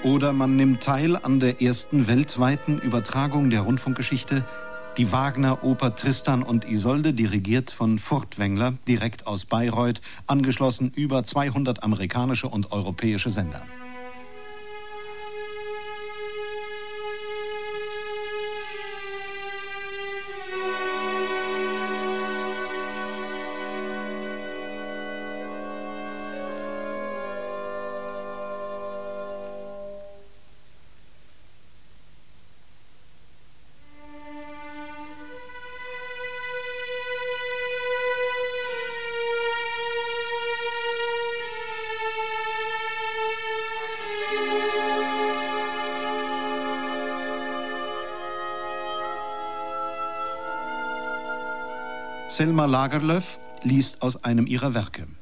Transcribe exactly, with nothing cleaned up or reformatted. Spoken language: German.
Oder man nimmt teil an der ersten weltweiten Übertragung der Rundfunkgeschichte, die Wagner-Oper Tristan und Isolde, dirigiert von Furtwängler, direkt aus Bayreuth, angeschlossen über zweihundert amerikanische und europäische Sender. Selma Lagerlöf liest aus einem ihrer Werke.